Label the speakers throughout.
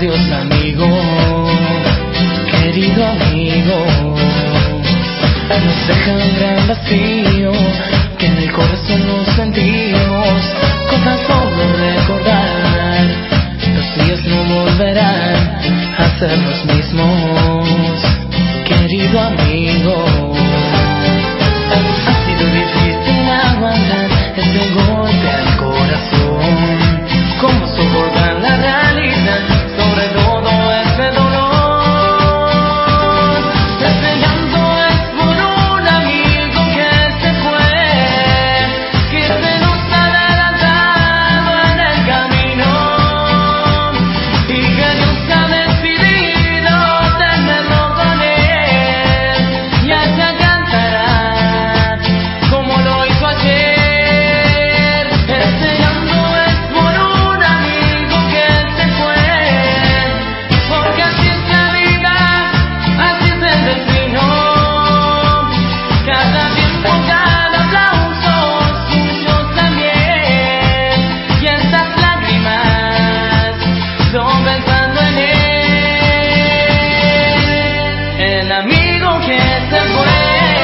Speaker 1: Adiós amigo, querido amigo. Nos deja un gran vacío que en el corazón nos sentimos. Con tan solo recordar, los días no volverán a ser los mismos. Querido amigo, ha sido difícil aguantar este golpe al corazón. ¿Cómo soportar la realidad sobre todo este dolor? Este llanto es por un amigo que se fue, que se nos ha adelantado en el camino y que Dios ha decidido tenerlo con él. Y ella cantará como lo hizo ayer. Este llanto es por un amigo que se fue, porque así es la vida, así es el destino. Cada tiempo, cada aplauso suyo también, y estas lágrimas son pensando en él, el amigo que se fue.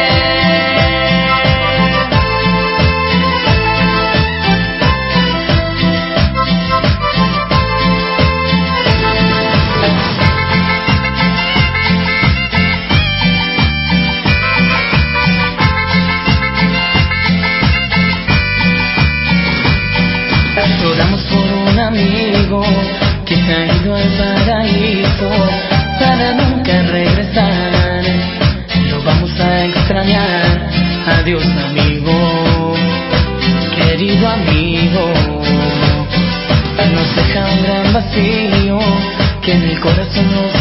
Speaker 1: Lloramos por un amigo que se ha ido al paraíso para nunca regresar. Lo vamos a extrañar. Adiós amigo, querido amigo. Nos deja un gran vacío que en el corazón nos